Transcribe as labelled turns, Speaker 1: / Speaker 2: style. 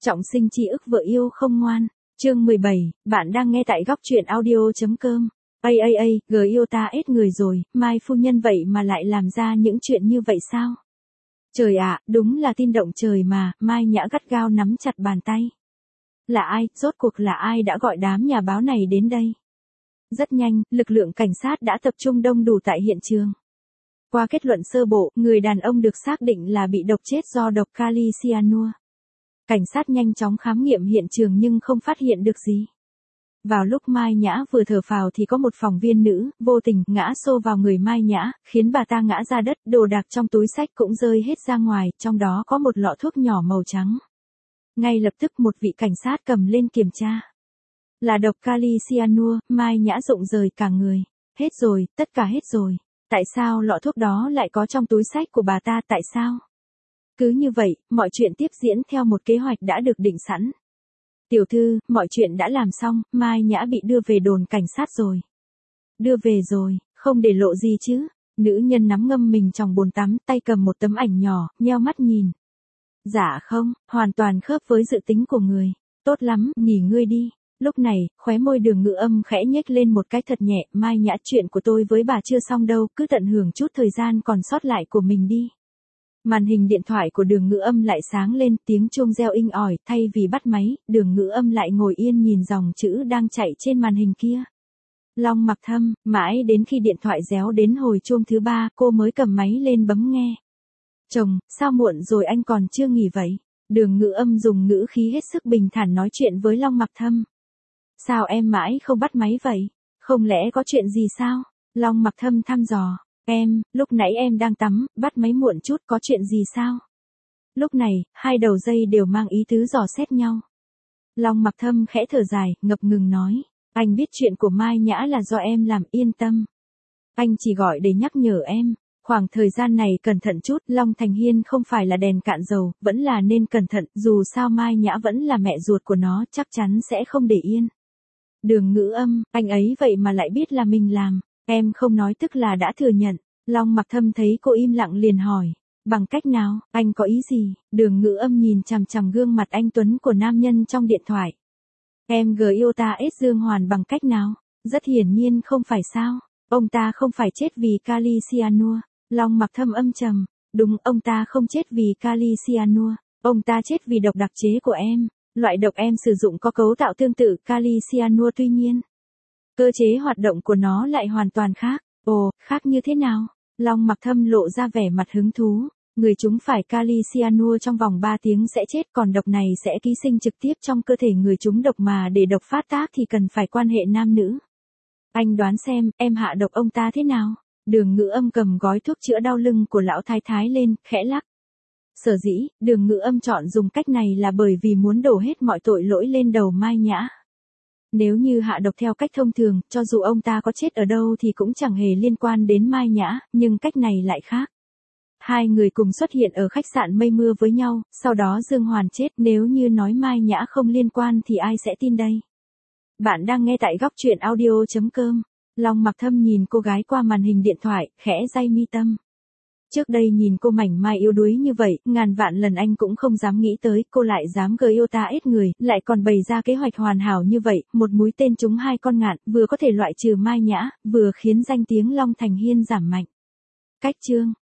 Speaker 1: Trọng sinh chi ức vợ yêu không ngoan. Chương 17, bạn đang nghe tại góc truyện audio.com. G yêu ta ít người rồi, Mai phu nhân vậy mà lại làm ra những chuyện như vậy sao? Trời ạ, đúng là tin động trời mà, Mai Nhã gắt gao nắm chặt bàn tay. Là ai, rốt cuộc là ai đã gọi đám nhà báo này đến đây? Rất nhanh, lực lượng cảnh sát đã tập trung đông đủ tại hiện trường. Qua kết luận sơ bộ, người đàn ông được xác định là bị độc chết do độc kali cyanua. Cảnh sát nhanh chóng khám nghiệm hiện trường nhưng không phát hiện được gì. Vào lúc Mai Nhã vừa thở phào thì có một phóng viên nữ, vô tình, ngã xô vào người Mai Nhã, khiến bà ta ngã ra đất, đồ đạc trong túi xách cũng rơi hết ra ngoài, trong đó có một lọ thuốc nhỏ màu trắng. Ngay lập tức một vị cảnh sát cầm lên kiểm tra. Là độc kali cyanua, Mai Nhã rụng rời cả người. Hết rồi, tất cả hết rồi. Tại sao lọ thuốc đó lại có trong túi xách của bà ta, tại sao? Cứ như vậy, mọi chuyện tiếp diễn theo một kế hoạch đã được định sẵn. Tiểu thư, mọi chuyện đã làm xong, Mai Nhã bị đưa về đồn cảnh sát rồi. Đưa về rồi, không để lộ gì chứ? Nữ nhân nắm ngâm mình trong bồn tắm, tay cầm một tấm ảnh nhỏ, nheo mắt nhìn. Dạ không, hoàn toàn khớp với dự tính của người. Tốt lắm, nghỉ ngơi đi. Lúc này, khóe môi Đường Ngữ Âm khẽ nhếch lên một cái thật nhẹ, Mai Nhã, chuyện của tôi với bà chưa xong đâu, cứ tận hưởng chút thời gian còn sót lại của mình đi. Màn hình điện thoại của Đường Ngữ Âm lại sáng lên, tiếng chuông reo inh ỏi, thay vì bắt máy, Đường Ngữ Âm lại ngồi yên nhìn dòng chữ đang chạy trên màn hình kia. Long Mặc Thâm, mãi đến khi điện thoại réo đến hồi chuông thứ 3, cô mới cầm máy lên bấm nghe. Chồng, sao muộn rồi anh còn chưa nghỉ vậy? Đường Ngữ Âm dùng ngữ khí hết sức bình thản nói chuyện với Long Mặc Thâm. Sao em mãi không bắt máy vậy? Không lẽ có chuyện gì sao? Long Mặc Thâm thăm dò. Em, lúc nãy em đang tắm, bắt máy muộn chút, có chuyện gì sao? Lúc này, hai đầu dây đều mang ý tứ dò xét nhau. Long Mặc Thâm khẽ thở dài, ngập ngừng nói. Anh biết chuyện của Mai Nhã là do em làm, yên tâm. Anh chỉ gọi để nhắc nhở em. Khoảng thời gian này cẩn thận chút, Long Thành Hiên không phải là đèn cạn dầu, vẫn là nên cẩn thận, dù sao Mai Nhã vẫn là mẹ ruột của nó, chắc chắn sẽ không để yên. Đường Ngữ Âm, anh ấy vậy mà lại biết là mình làm. Em không nói tức là đã thừa nhận. Long Mặc Thâm thấy cô im lặng liền hỏi. Bằng cách nào, anh có ý gì? Đường Ngữ Âm nhìn chằm chằm gương mặt anh tuấn của nam nhân trong điện thoại. Em yêu ta ít Dương Hoàn bằng cách nào? Rất hiển nhiên không phải sao. Ông ta không phải chết vì kali cyanua. Long Mặc Thâm âm trầm. Đúng, ông ta không chết vì kali cyanua. Ông ta chết vì độc đặc chế của em. Loại độc em sử dụng có cấu tạo tương tự kali cyanua, tuy nhiên cơ chế hoạt động của nó lại hoàn toàn khác. Ồ, khác như thế nào? Long Mặc Thâm lộ ra vẻ mặt hứng thú. Người chúng phải kali cyanua trong vòng 3 tiếng sẽ chết, còn độc này sẽ ký sinh trực tiếp trong cơ thể người chúng độc, mà để độc phát tác thì cần phải quan hệ nam nữ. Anh đoán xem, em hạ độc ông ta thế nào? Đường Ngữ Âm cầm gói thuốc chữa đau lưng của lão thái thái lên, khẽ lắc. Sở dĩ, Đường Ngữ Âm chọn dùng cách này là bởi vì muốn đổ hết mọi tội lỗi lên đầu Mai Nhã. Nếu như hạ độc theo cách thông thường, cho dù ông ta có chết ở đâu thì cũng chẳng hề liên quan đến Mai Nhã, nhưng cách này lại khác. Hai người cùng xuất hiện ở khách sạn Mây Mưa với nhau, sau đó Dương Hoàn chết, nếu như nói Mai Nhã không liên quan thì ai sẽ tin đây? Bạn đang nghe tại góc truyện audio.com. Long Mặc Thâm nhìn cô gái qua màn hình điện thoại, khẽ day mi tâm. Trước đây nhìn cô mảnh mai yếu đuối như vậy, ngàn vạn lần anh cũng không dám nghĩ tới, cô lại dám yêu ta ít người, lại còn bày ra kế hoạch hoàn hảo như vậy, một mũi tên trúng hai con ngạn, vừa có thể loại trừ Mai Nhã, vừa khiến danh tiếng Long Thành Hiên giảm mạnh. Cách chương